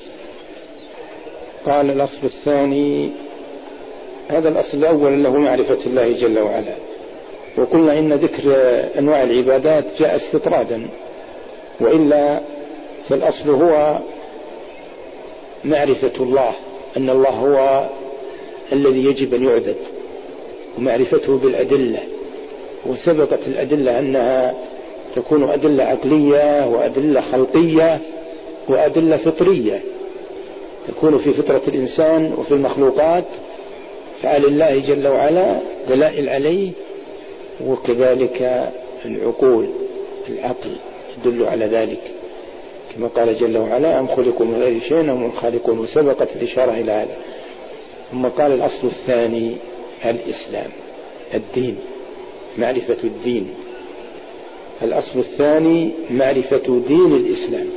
B: قال الأصل الثاني، هذا الأصل الأول له معرفة الله جل وعلا، وقلنا إن ذكر أنواع العبادات جاء استطرادا، وإلا فالأصل هو معرفة الله، أن الله هو الذي يجب أن يعبد، ومعرفته بالأدلة، وسبقت الأدلة أنها تكون أدلة عقلية وأدلة خلقية وأدلة فطرية، تكون في فطرة الإنسان وفي المخلوقات، فعل الله جل وعلا دلائل عليه، وكذلك العقول، العقل يدل على ذلك، كما قال جل وعلا أم خلقوا من غير شيء هم الخالقون، وسبقت الإشارة إلى هذا. ثم قال الأصل الثاني الإسلام، الدين، معرفة الدين. الأصل الثاني معرفة دين الإسلام،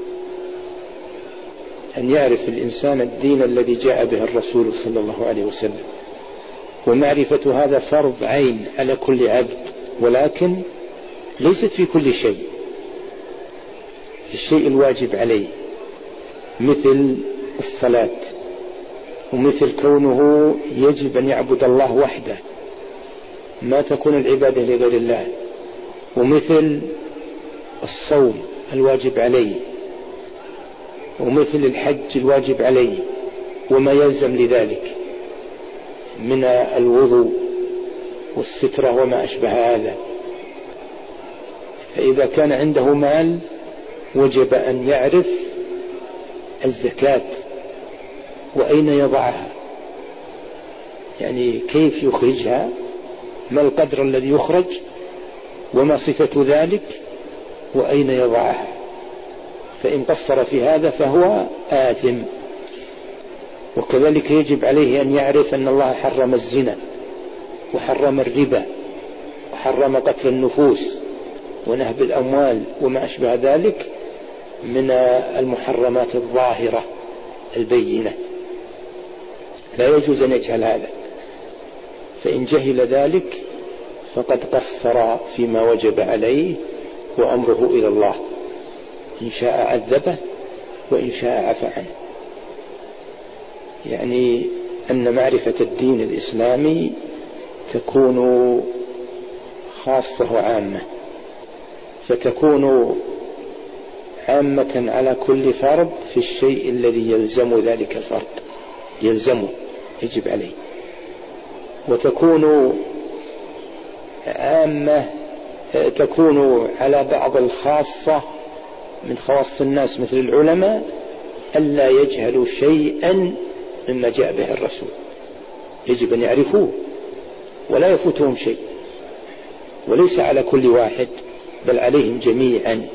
B: أن يعرف الإنسان الدين الذي جاء به الرسول صلى الله عليه وسلم، ومعرفة هذا فرض عين على كل عبد، ولكن ليست في كل شيء، في الشيء الواجب عليه مثل الصلاة، ومثل كونه يجب أن يعبد الله وحده، ما تكون العبادة لغير الله، ومثل الصوم الواجب عليه، ومثل الحج الواجب عليه، وما يلزم لذلك من الوضوء والسترة وما أشبه هذا. فإذا كان عنده مال وجب أن يعرف الزكاة وأين يضعها، يعني كيف يخرجها، ما القدر الذي يخرج، وما صفة ذلك، وأين يضعها. فإن قصر في هذا فهو آثم. وكذلك يجب عليه أن يعرف أن الله حرم الزنا، وحرم الربا، وحرم قتل النفوس ونهب الأموال وما أشبه ذلك، من المحرمات الظاهرة البينة، لا يجوز أن يجهل هذا، فإن جهل ذلك فقد قصر فيما وجب عليه، وأمره إلى الله، إن شاء عذبه وإن شاء عفى عنه. يعني أن معرفة الدين الإسلامي تكون خاصة وعامة، فتكون عامة على كل فرد في الشيء الذي يلزم ذلك الفرد، يلزمه يجب عليه، وتكون عامة تكون على بعض الخاصة من خواص الناس مثل العلماء ألا يجهلوا شيئا مما جاء به الرسول، يجب أن يعرفوه ولا يفوتهم شيء، وليس على كل واحد بل عليهم جميعا،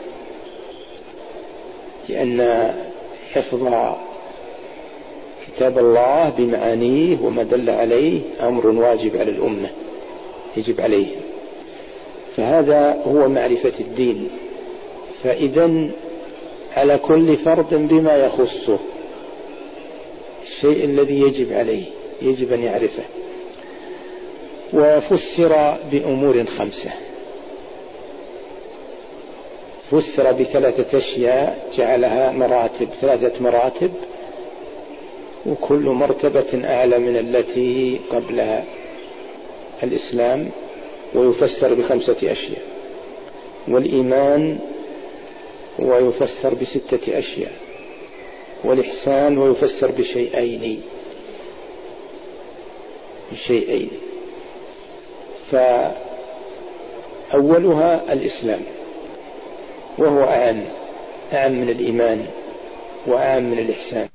B: لأن حفظ كتاب الله بمعانيه وما دل عليه أمر واجب على الأمة، يجب عليه. فهذا هو معرفة الدين. فإذن على كل فرد بما يخصه الشيء الذي يجب عليه، يجب أن يعرفه. وفسر بأمور 5، فسر ب3 أشياء، جعلها مراتب، 3 مراتب، وكل مرتبة أعلى من التي قبلها الإسلام، ويفسر ب5 أشياء. والإيمان ويفسر ب6 أشياء، والإحسان ويفسر بشيئين، فأولها الإسلام، وهو أعم من الإيمان وأعم من الإحسان،